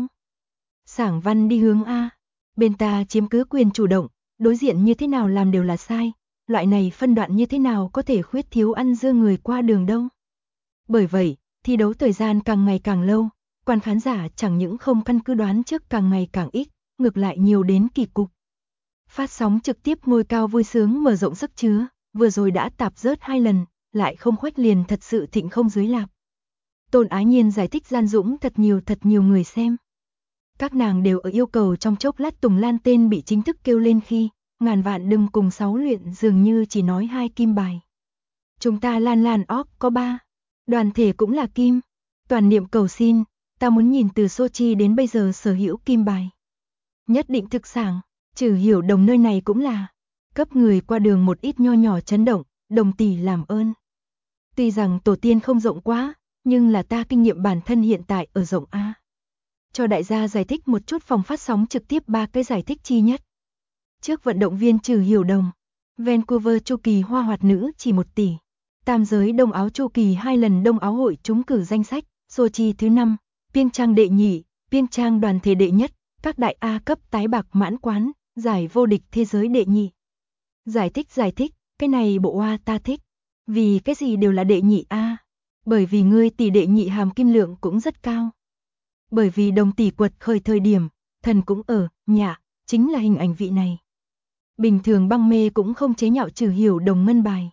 Sảng Văn đi hướng A, bên ta chiếm cứ quyền chủ động, đối diện như thế nào làm đều là sai, loại này phân đoạn như thế nào có thể khuyết thiếu ăn dưa người qua đường đâu. Bởi vậy, thi đấu thời gian càng ngày càng lâu, quan khán giả chẳng những không căn cứ đoán trước càng ngày càng ít, ngược lại nhiều đến kỳ cục. Phát sóng trực tiếp ngôi cao vui sướng mở rộng sức chứa, vừa rồi đã tạp rớt 2 lần, lại không khoách liền thật sự thịnh không dưới lạp. Tôn Ái Nhiên giải thích gian dũng thật nhiều người xem. Các nàng đều ở yêu cầu trong chốc lát Tùng Lan tên bị chính thức kêu lên khi, ngàn vạn đừng cùng 6 luyện dường như chỉ nói 2 kim bài. Chúng ta lan óp có 3, đoàn thể cũng là kim. Toàn niệm cầu xin, ta muốn nhìn từ Sochi đến bây giờ sở hữu kim bài. Nhất định thực sảng, Trừ Hiểu Đồng nơi này cũng là, cấp người qua đường một ít nho nhỏ chấn động, đồng tỷ làm ơn. Tuy rằng tổ tiên không rộng quá, nhưng là ta kinh nghiệm bản thân hiện tại ở rộng A. Cho đại gia giải thích một chút phòng phát sóng trực tiếp 3 cái giải thích chi nhất. Trước vận động viên Trừ Hiểu Đồng, Vancouver chu kỳ hoa hoạt nữ chỉ 1 tỷ. Tam giới đông áo chu kỳ 2 lần đông áo hội trúng cử danh sách, Sochi thứ 5, Pyeongchang đệ nhị, Pyeongchang đoàn thể đệ nhất, các đại A cấp tái bạc mãn quán, giải vô địch thế giới đệ nhị. Giải thích, cái này bộ oa ta thích. Vì cái gì đều là đệ nhị A? Bởi vì ngươi tỷ đệ nhị hàm kim lượng cũng rất cao. Bởi vì đồng tỷ quật khởi thời điểm, thần cũng ở, nhạ, chính là hình ảnh vị này. Bình thường băng mê cũng không chế nhạo Trừ Hiểu Đồng ngân bài.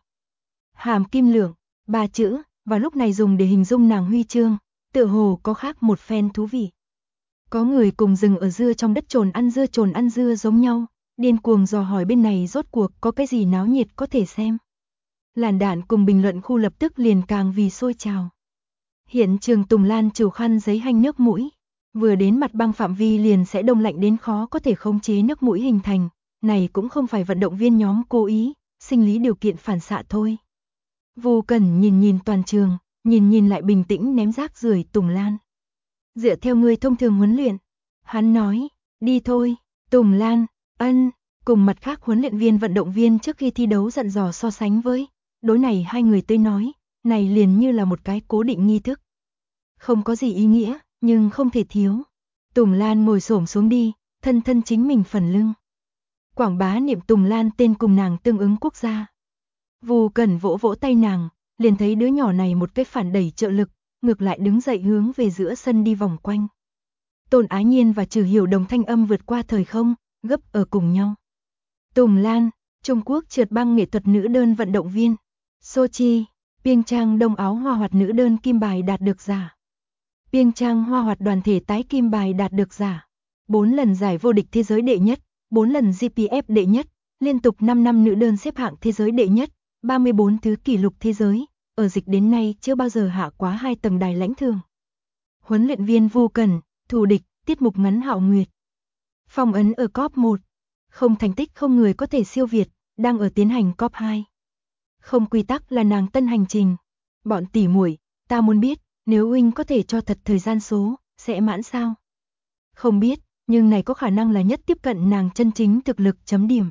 Hàm kim lượng, 3 chữ, và lúc này dùng để hình dung nàng huy chương, tựa hồ có khác một phen thú vị. Có người cùng rừng ở dưa trong đất trồn ăn dưa giống nhau, điên cuồng dò hỏi bên này rốt cuộc có cái gì náo nhiệt có thể xem. Làn đạn cùng bình luận khu lập tức liền càng vì sôi trào. Hiện trường Tùng Lan trừ khăn giấy hanh nước mũi, vừa đến mặt băng phạm vi liền sẽ đông lạnh đến khó có thể khống chế nước mũi hình thành, này cũng không phải vận động viên nhóm cố ý, sinh lý điều kiện phản xạ thôi. Vô Cẩn nhìn toàn trường, nhìn lại bình tĩnh ném rác rưởi Tùng Lan. Dựa theo người thông thường huấn luyện, hắn nói, đi thôi, Tùng Lan, ân, cùng mặt khác huấn luyện viên vận động viên trước khi thi đấu dặn dò so sánh với, đối này hai người tới nói, này liền như là một cái cố định nghi thức. Không có gì ý nghĩa, nhưng không thể thiếu. Tùng Lan ngồi xổm xuống đi, thân chính mình phần lưng. Quảng bá niệm Tùng Lan tên cùng nàng tương ứng quốc gia. Vô Cẩn vỗ tay nàng, liền thấy đứa nhỏ này một cái phản đẩy trợ lực, ngược lại đứng dậy hướng về giữa sân đi vòng quanh. Tôn Ái Nhiên và Trừ Hiểu Đồng thanh âm vượt qua thời không, gấp ở cùng nhau. Tùng Lan, Trung Quốc trượt băng nghệ thuật nữ đơn vận động viên. Sochi, Pyeongchang đông áo hoa hoạt nữ đơn kim bài đạt được giả. Pyeongchang hoa hoạt đoàn thể tái kim bài đạt được giả. 4 lần giải vô địch thế giới đệ nhất, 4 lần GPF đệ nhất, liên tục 5 năm nữ đơn xếp hạng thế giới đệ nhất, 34 thứ kỷ lục thế giới, ở dịch đến nay chưa bao giờ hạ quá 2 tầng đài lãnh thường. Huấn luyện viên Vô Cẩn, thù địch, tiết mục ngắn Hạo Nguyệt. Phong ấn ở COP 1, không thành tích không người có thể siêu việt, đang ở tiến hành COP 2. Không quy tắc là nàng tân hành trình. Bọn tỉ muội, ta muốn biết, nếu huynh có thể cho thật thời gian số, sẽ mãn sao? Không biết, nhưng này có khả năng là nhất tiếp cận nàng chân chính thực lực chấm điểm.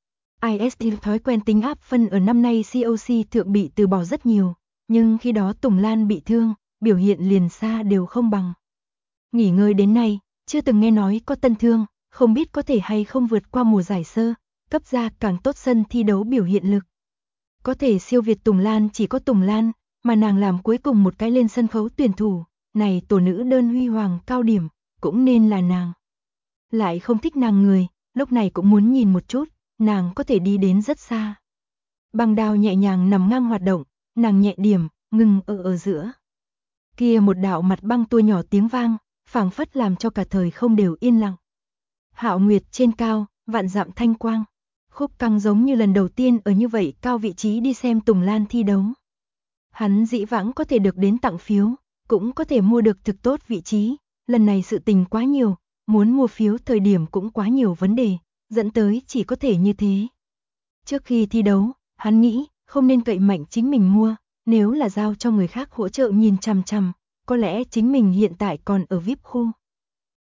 IST thói quen tính áp phân ở năm nay COC thượng bị từ bỏ rất nhiều, nhưng khi đó Tùng Lan bị thương, biểu hiện liền xa đều không bằng. Nghỉ ngơi đến nay, chưa từng nghe nói có tân thương, không biết có thể hay không vượt qua mùa giải sơ, cấp ra càng tốt sân thi đấu biểu hiện lực. Có thể siêu việt Tùng Lan chỉ có Tùng Lan, mà nàng làm cuối cùng một cái lên sân khấu tuyển thủ, này tổ nữ đơn huy hoàng cao điểm, cũng nên là nàng. Lại không thích nàng người, lúc này cũng muốn nhìn một chút, nàng có thể đi đến rất xa. Băng đao nhẹ nhàng nằm ngang hoạt động, nàng nhẹ điểm, ngừng ở giữa. Kia một đạo mặt băng tua nhỏ tiếng vang, phảng phất làm cho cả thời không đều yên lặng. Hạo Nguyệt trên cao, vạn dặm thanh quang. Khúc Căng giống như lần đầu tiên ở như vậy cao vị trí đi xem Tùng Lan thi đấu. Hắn dĩ vãng có thể được đến tặng phiếu, cũng có thể mua được thực tốt vị trí, lần này sự tình quá nhiều, muốn mua phiếu thời điểm cũng quá nhiều vấn đề, dẫn tới chỉ có thể như thế. Trước khi thi đấu, hắn nghĩ không nên cậy mạnh chính mình mua, nếu là giao cho người khác hỗ trợ nhìn chằm chằm, có lẽ chính mình hiện tại còn ở VIP khu.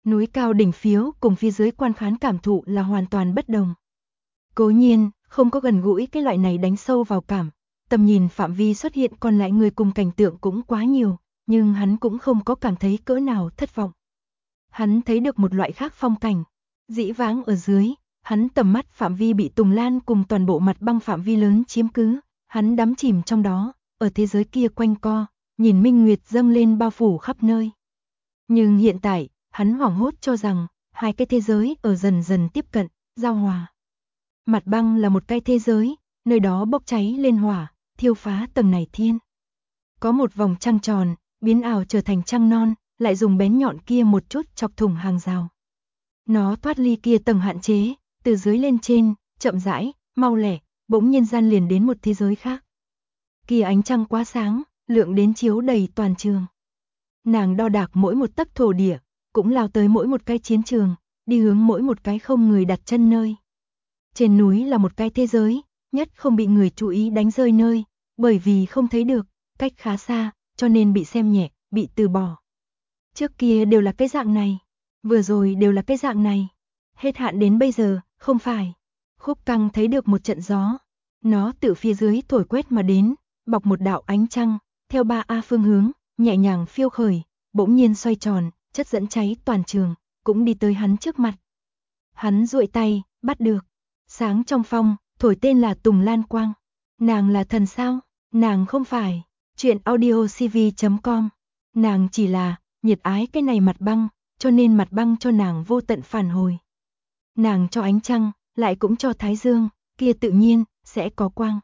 Núi cao đỉnh phiếu cùng phía dưới quan khán cảm thụ là hoàn toàn bất đồng. Cố nhiên, không có gần gũi cái loại này đánh sâu vào cảm, tầm nhìn phạm vi xuất hiện còn lại người cùng cảnh tượng cũng quá nhiều, nhưng hắn cũng không có cảm thấy cỡ nào thất vọng. Hắn thấy được một loại khác phong cảnh, dĩ vãng ở dưới, hắn tầm mắt phạm vi bị Tùng Lan cùng toàn bộ mặt băng phạm vi lớn chiếm cứ, hắn đắm chìm trong đó, ở thế giới kia quanh co, nhìn minh nguyệt dâng lên bao phủ khắp nơi. Nhưng hiện tại, hắn hoảng hốt cho rằng, hai cái thế giới ở dần dần tiếp cận, giao hòa. Mặt băng là một cái thế giới, nơi đó bốc cháy lên hỏa, thiêu phá tầng này thiên. Có một vòng trăng tròn, biến ảo trở thành trăng non, lại dùng bén nhọn kia một chút chọc thủng hàng rào. Nó thoát ly kia tầng hạn chế, từ dưới lên trên, chậm rãi, mau lẻ, bỗng nhiên gian liền đến một thế giới khác. Kia ánh trăng quá sáng, lượng đến chiếu đầy toàn trường. Nàng đo đạc mỗi một tấc thổ địa, cũng lao tới mỗi một cái chiến trường, đi hướng mỗi một cái không người đặt chân nơi. Trên núi là một cái thế giới, nhất không bị người chú ý đánh rơi nơi, bởi vì không thấy được, cách khá xa, cho nên bị xem nhẹ, bị từ bỏ. Trước kia đều là cái dạng này, vừa rồi đều là cái dạng này. Hết hạn đến bây giờ, không phải. Khúc Căng thấy được một trận gió, nó từ phía dưới thổi quét mà đến, bọc một đạo ánh trăng, theo 3A phương hướng, nhẹ nhàng phiêu khởi, bỗng nhiên xoay tròn, chất dẫn cháy toàn trường, cũng đi tới hắn trước mặt. Hắn duỗi tay, bắt được. Sáng trong phong, thổi tên là Tùng Lan Quang. Nàng là thần sao? Nàng không phải. Chuyện audiocv.com. Nàng chỉ là nhiệt ái cái này mặt băng, cho nên mặt băng cho nàng vô tận phản hồi. Nàng cho ánh trăng, lại cũng cho thái dương, kia tự nhiên sẽ có quang.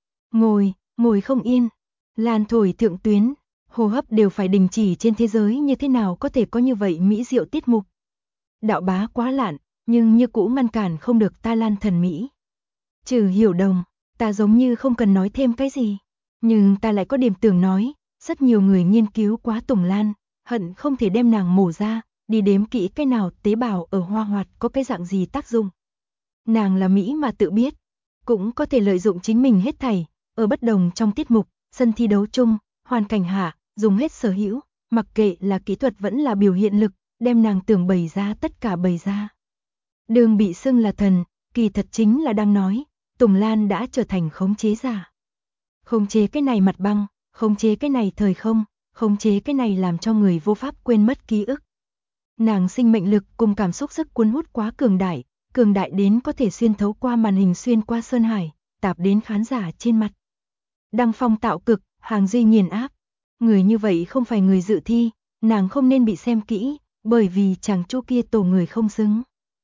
Ngồi không yên, lan thổi thượng tuyến, hô hấp đều phải đình chỉ, trên thế giới như thế nào có thể có như vậy mỹ diệu tiết mục. Đạo bá quá lạn, nhưng như cũ ngăn cản không được ta lan thần mỹ. Trừ Hiểu Đồng, ta giống như không cần nói thêm cái gì, nhưng ta lại có điểm tưởng nói, rất nhiều người nghiên cứu quá Tùng Lan, hận không thể đem nàng mổ ra, đi đếm kỹ cái nào tế bào ở hoa hoạt có cái dạng gì tác dụng. Nàng là mỹ mà tự biết, cũng có thể lợi dụng chính mình hết thảy, ở bất đồng trong tiết mục, sân thi đấu chung, hoàn cảnh hạ, dùng hết sở hữu, mặc kệ là kỹ thuật vẫn là biểu hiện lực, đem nàng tưởng bày ra tất cả bày ra. Đường bị xưng là thần, kỳ thật chính là đang nói, Tùng Lan đã trở thành khống chế giả. Khống chế cái này mặt băng, khống chế cái này thời không, khống chế cái này làm cho người vô pháp quên mất ký ức. Nàng sinh mệnh lực cùng cảm xúc sức cuốn hút quá cường đại đến có thể xuyên thấu qua màn hình, xuyên qua sơn hải, tạp đến khán giả trên mặt. Đăng phong tạo cực, hàng duy nghiền áp. Người như vậy không phải người dự thi, nàng không nên bị xem kỹ, bởi vì chàng chu kia tổ người không xứng.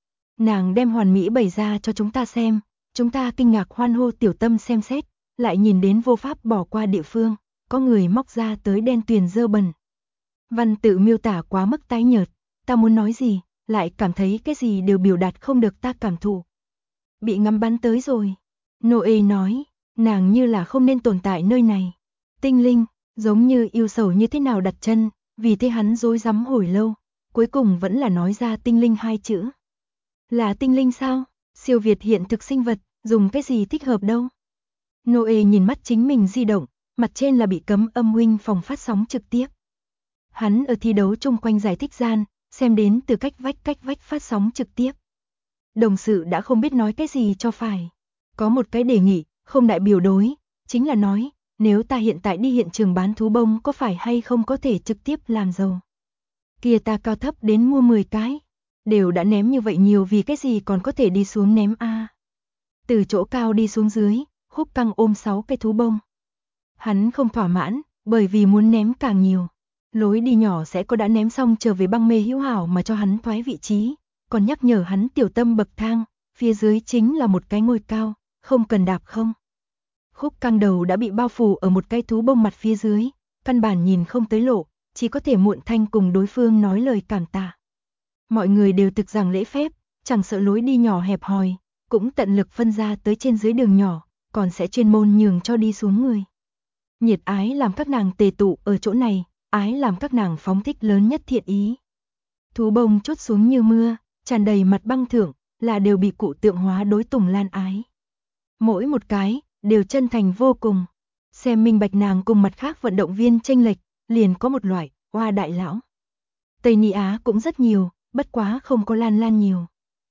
Nàng đem hoàn mỹ bày ra cho chúng ta xem, chúng ta kinh ngạc hoan hô, tiểu tâm xem xét, lại nhìn đến vô pháp bỏ qua địa phương, có người móc ra tới đen tuyền dơ bẩn. Văn tự miêu tả quá mức tái nhợt, ta muốn nói gì, lại cảm thấy cái gì đều biểu đạt không được ta cảm thụ. Bị ngắm bắn tới rồi. Noe nói, nàng như là không nên tồn tại nơi này. Tinh linh, giống như yêu sầu như thế nào đặt chân, vì thế hắn rối rắm hồi lâu, cuối cùng vẫn là nói ra tinh linh hai chữ. Là tinh linh sao? Siêu việt hiện thực sinh vật, dùng cái gì thích hợp đâu? Noe nhìn mắt chính mình di động, mặt trên là bị cấm âm huynh phòng phát sóng trực tiếp. Hắn ở thi đấu chung quanh giải thích gian, xem đến từ cách vách phát sóng trực tiếp. Đồng sự đã không biết nói cái gì cho phải. Có một cái đề nghị, không đại biểu đối, chính là nói, nếu ta hiện tại đi hiện trường bán thú bông có phải hay không có thể trực tiếp làm giàu. Kia ta cao thấp đến mua 10 cái, đều đã ném như vậy nhiều vì cái gì còn có thể đi xuống ném a. Từ chỗ cao đi xuống dưới, Khúc Căng ôm 6 cái thú bông. Hắn không thỏa mãn, bởi vì muốn ném càng nhiều. Lối đi nhỏ sẽ có đã ném xong trở về băng mê hữu hảo mà cho hắn thoái vị trí, còn nhắc nhở hắn tiểu tâm bậc thang, phía dưới chính là một cái ngôi cao, không cần đạp không. Khúc Căng đầu đã bị bao phủ ở một cái thú bông mặt phía dưới, căn bản nhìn không tới lộ, chỉ có thể muộn thanh cùng đối phương nói lời cảm tạ. Mọi người đều thực rằng lễ phép, chẳng sợ lối đi nhỏ hẹp hòi, cũng tận lực phân ra tới trên dưới đường nhỏ, còn sẽ chuyên môn nhường cho đi xuống người. Nhiệt ái làm các nàng tề tụ ở chỗ này, ái làm các nàng phóng thích lớn nhất thiện ý. Thú bông chốt xuống như mưa, tràn đầy mặt băng thượng, là đều bị cụ tượng hóa đối Tùng Lan ái. Mỗi một cái, đều chân thành vô cùng. Xem minh bạch nàng cùng mặt khác vận động viên chênh lệch, liền có một loại, oa đại lão. Tây Ni Á cũng rất nhiều, bất quá không có Lan Lan nhiều.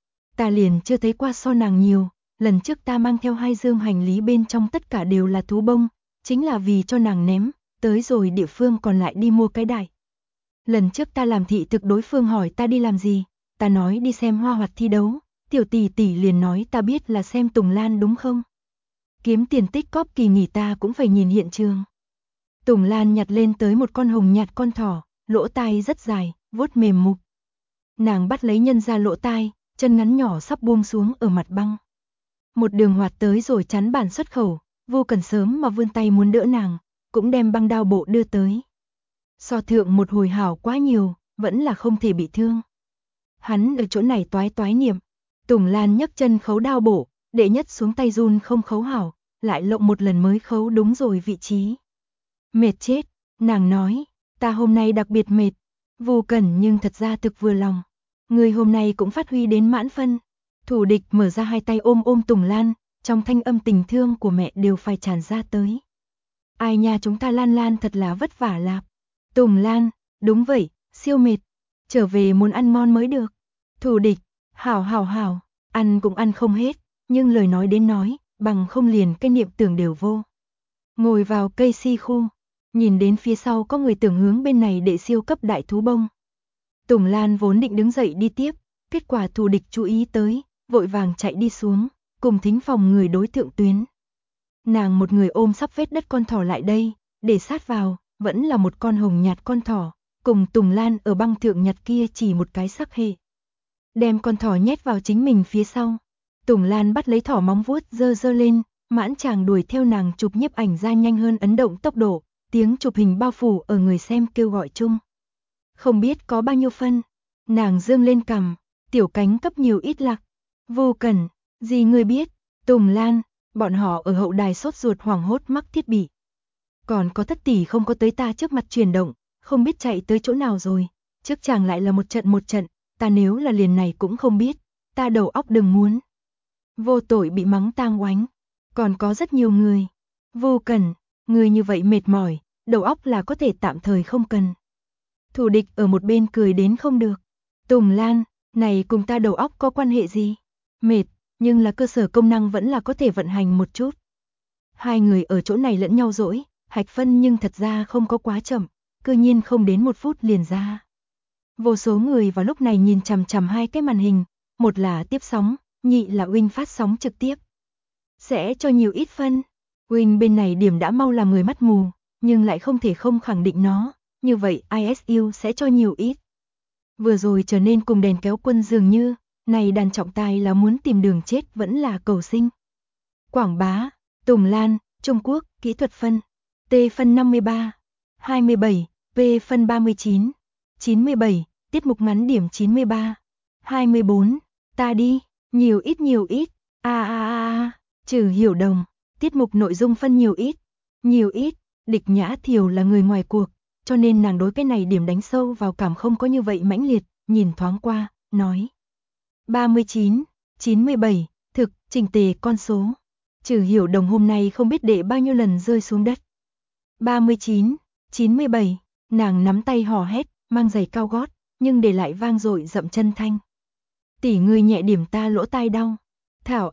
Ta liền chưa thấy qua so nàng nhiều, lần trước ta mang theo 2 dương hành lý bên trong tất cả đều là thú bông, chính là vì cho nàng ném, tới rồi địa phương còn lại đi mua cái đại. Lần trước ta làm thị thực đối phương hỏi ta đi làm gì, ta nói đi xem hoa hoạt thi đấu, tiểu tỷ tỷ liền nói ta biết là xem Tùng Lan đúng không? Kiếm tiền tích cóp kỳ nghỉ ta cũng phải nhìn hiện trường. Tùng Lan nhặt lên tới một con hồng nhạt con thỏ, lỗ tai rất dài, vuốt mềm mục. Nàng bắt lấy nhân ra lỗ tai, chân ngắn nhỏ sắp buông xuống ở mặt băng. Một đường hoạt tới rồi chắn bản xuất khẩu, Vô Cần sớm mà vươn tay muốn đỡ nàng, cũng đem băng đao bộ đưa tới. So thượng một hồi hảo quá nhiều, vẫn là không thể bị thương. Hắn ở chỗ này toái toái niệm, Tùng Lan nhấc chân khấu đao bổ, đệ nhất xuống tay run không khấu hảo, lại lộng một lần mới khấu đúng rồi vị trí. Mệt chết, nàng nói, ta hôm nay đặc biệt mệt. Vô Cần nhưng thật ra thực vừa lòng. Người hôm nay cũng phát huy đến mãn phân. Thủ địch mở ra 2 tay ôm Tùng Lan, trong thanh âm tình thương của mẹ đều phải tràn ra tới. Ai nha, chúng ta Lan Lan thật là vất vả lạp. Tùng Lan, đúng vậy, siêu mệt. Trở về muốn ăn ngon mới được. Thủ địch, hảo, ăn cũng ăn không hết, nhưng lời nói đến nói, bằng không liền cái niệm tưởng đều vô. Ngồi vào cây si khu, nhìn đến phía sau có người tưởng hướng bên này để siêu cấp đại thú bông. Tùng Lan vốn định đứng dậy đi tiếp, kết quả thủ địch chú ý tới, vội vàng chạy đi xuống, cùng thính phòng người đối thượng tuyến. Nàng một người ôm sắp vết đất con thỏ lại đây, để sát vào, vẫn là một con hồng nhạt con thỏ, cùng Tùng Lan ở băng thượng nhặt kia chỉ một cái sắc hệ. Đem con thỏ nhét vào chính mình phía sau. Tùng Lan bắt lấy thỏ móng vuốt giơ lên, mãn chàng đuổi theo nàng chụp nhiếp ảnh ra nhanh hơn ấn động tốc độ, tiếng chụp hình bao phủ ở người xem kêu gọi chung. Không biết có bao nhiêu phân, nàng dương lên cằm, tiểu cánh cấp nhiều ít lạc. Vô Cần, gì người biết, Tùng Lan, bọn họ ở hậu đài sốt ruột hoảng hốt mắc thiết bị. Còn có Thất tỷ không có tới ta trước mặt chuyển động, không biết chạy tới chỗ nào rồi, trước chàng lại là một trận, ta nếu là liền này cũng không biết, ta đầu óc đừng muốn. Vô Tội bị mắng tang oánh, còn có rất nhiều người. Vô Cần, người như vậy mệt mỏi, đầu óc là có thể tạm thời không cần. Thủ địch ở một bên cười đến không được. Tùng Lan, này cùng ta đầu óc có quan hệ gì? Mệt, nhưng là cơ sở công năng vẫn là có thể vận hành một chút. Hai người ở chỗ này lẫn nhau dỗi, hạch phân nhưng thật ra không có quá chậm, cư nhiên không đến 1 phút liền ra. Vô số người vào lúc này nhìn chằm chằm 2 cái màn hình, một là tiếp sóng, nhị là Wing phát sóng trực tiếp. Sẽ cho nhiều ít phân. Wing bên này điểm đã mau làm người mắt mù, nhưng lại không thể không khẳng định nó, như vậy ISU sẽ cho nhiều ít. Vừa rồi trở nên cùng đèn kéo quân dường như, này đàn trọng tài là muốn tìm đường chết vẫn là cầu sinh. Quảng bá, Tùng Lan, Trung Quốc, kỹ thuật phân, T phân 53, 27, P phân 39, 97, tiết mục ngắn điểm 93, 24, ta đi, nhiều ít, Trừ Hiểu Đồng, tiết mục nội dung phân nhiều ít, Địch Nhã Thiều là người ngoài cuộc, cho nên nàng đối cái này điểm đánh sâu vào cảm không có như vậy mãnh liệt, nhìn thoáng qua, nói. 39, 97, thực, chỉnh tề con số. Trừ Hiểu Đồng hôm nay không biết để bao nhiêu lần rơi xuống đất. 39, 97, nàng nắm tay hò hét, mang giày cao gót, nhưng để lại vang dội dậm chân thanh. Tỷ người nhẹ điểm ta lỗ tai đau. Thảo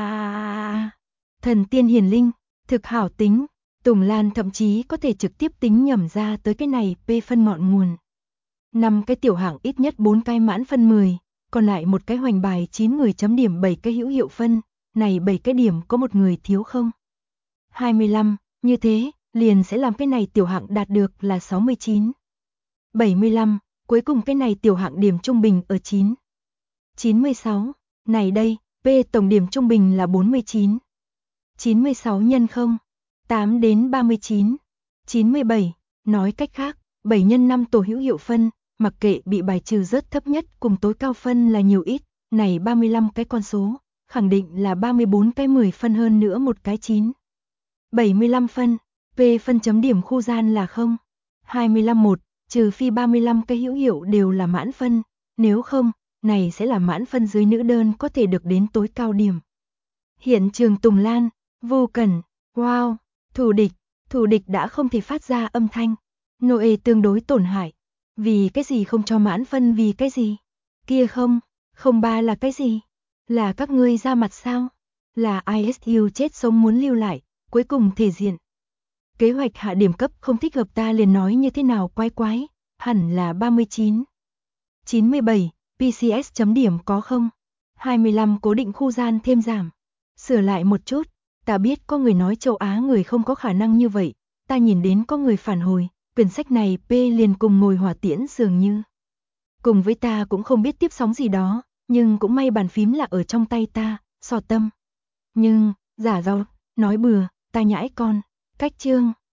thần tiên hiền linh, thực hảo tính. Tùng Lan thậm chí có thể trực tiếp tính nhẩm ra tới cái này P phân ngọn nguồn. 5 cái tiểu hạng ít nhất 4 cái mãn phân 10, còn lại một cái hoành bài 9 người chấm điểm 7 cái hữu hiệu phân, này 7 cái điểm có một người thiếu không? 25, như thế, liền sẽ làm cái này tiểu hạng đạt được là 69. 75, cuối cùng cái này tiểu hạng điểm trung bình ở 9. 96, này đây, P tổng điểm trung bình là 49. 96 nhân 0, 8 đến 39, 97, nói cách khác, 7 nhân 5 tổ hữu hiệu phân, mặc kệ bị bài trừ rớt thấp nhất cùng tối cao phân là nhiều ít, này 35 cái con số, khẳng định là 34 cái 10 phân hơn nữa một cái 9. 75 phân, P phân chấm điểm khu gian là 0, 25 1, trừ phi 35 cái hữu hiệu đều là mãn phân, nếu không, này sẽ là mãn phân dưới nữ đơn có thể được đến tối cao điểm. Hiện trường Tùng Lan, Vô Cần, wow, thủ địch đã không thể phát ra âm thanh. Noe tương đối tổn hại. Vì cái gì không cho mãn phân vì cái gì? Kia không, 03 là cái gì? Là các ngươi ra mặt sao? Là ISU chết sống muốn lưu lại, cuối cùng thể diện. Kế hoạch hạ điểm cấp không thích hợp ta liền nói như thế nào quái, hẳn là 39. 97, PCS chấm điểm có không? 25 cố định khu gian thêm giảm. Sửa lại một chút, ta biết có người nói châu Á người không có khả năng như vậy, ta nhìn đến có người phản hồi, quyển sách này P liền cùng ngồi hỏa tiễn dường như. Cùng với ta cũng không biết tiếp sóng gì đó, nhưng cũng may bàn phím là ở trong tay ta, sò tâm. Nhưng, giả dao, nói bừa, ta nhãi con, cách chương.